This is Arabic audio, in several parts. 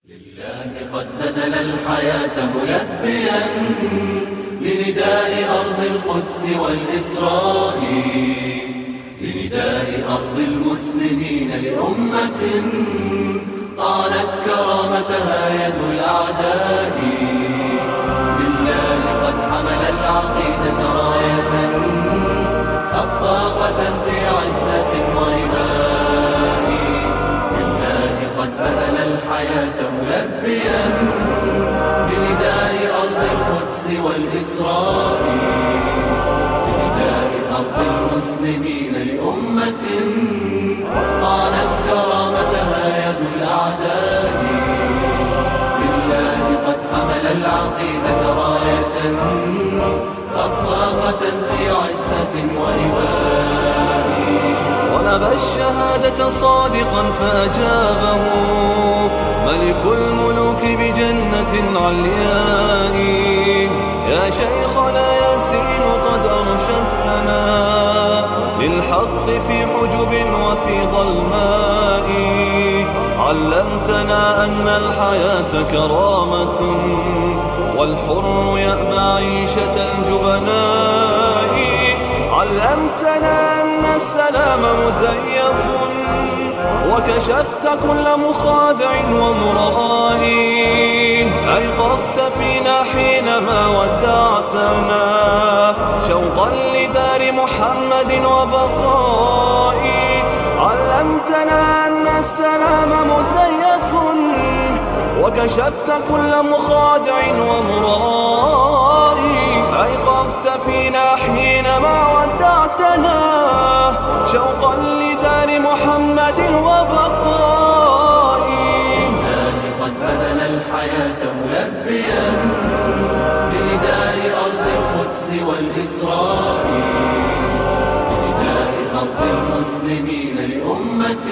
لله قد بذل الحياة ملبيا لنداء أرض القدس والإسراء، لنداء أرض المسلمين لأمة طالت كرامتها يد الأعداء. لله قد حمل العقيدة راية خفاقة في عزة وإباء. لله قد بذل الحياة ملبيا لنداء أرض القدس والإسراء، لنداء أرض المسلمين لأمة طالت كرامتها يد الأعداء. لله قد حمل العقيدة راية خفاقة في عزة وإباء. طلب الشهادة صادقا فأجابه ملك الملوك بجنة علياء. يا شيخنا ياسين قد أرشدتنا للحق في حجب وفي ظلماء، علمتنا أن الحياة كرامة والحر يأبى عيشة الجبناء، علمتنا أن السلام مزيف وكشفت كل مخادع ومرائي، أيقظت فينا حينما ودعتنا شوقا لدار محمد وبقائي، علمتنا أن السلام مزيف وكشفت كل مخادع ومرائي، أيقظت فينا حينما ودعتنا شوقا لدار محمد وبقائي. لله قد بذل الحياة ملبيا لنداء أرض القدس والإسراء، لنداء أرض المسلمين لأمة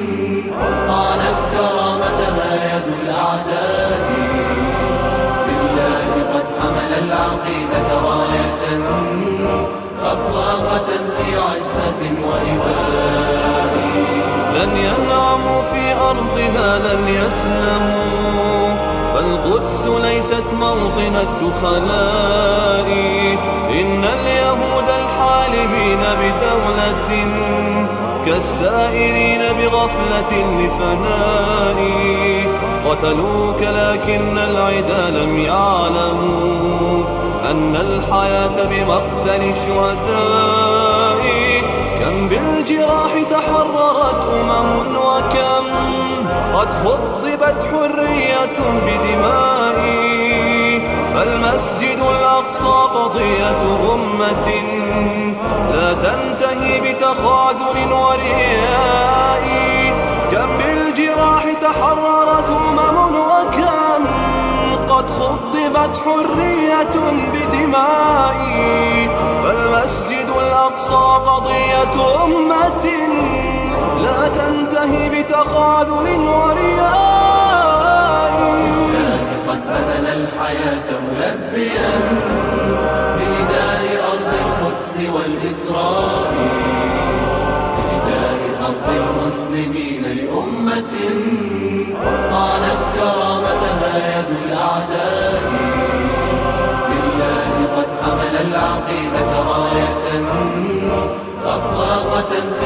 طالت كرامتها يد الأعداء. لله قد حمل العقيدة راية خفاقة في عزة وإباء. لن ينعموا في أرضنا لن يسلموا، فالقدس ليست موطن الدخلاء، إن اليهود الحالبين بدولة كالسائرين بغفلة لفناء، قتلوك لكن العدا لم يعلموا أن الحياة بمقتل الشهداء. كم بالجراح تحررت وكم قد خضبت حرية بدماء، فالمسجد الأقصى قضية أمة لا تنتهي بتخاذل ورياء. كم بالجراح تحررت وكم قد خضبت حرية بدماء، فالمسجد الأقصى قضية أمة لا تنتهي بتخاذل ورياء. قد بذل الحياة ملبيا لنداء أرض القدس والإسراء، لنداء أرض المسلمين لأمة طالت كرامتها يد الأعداء. لله قد حمل العقيدة راية خفاقة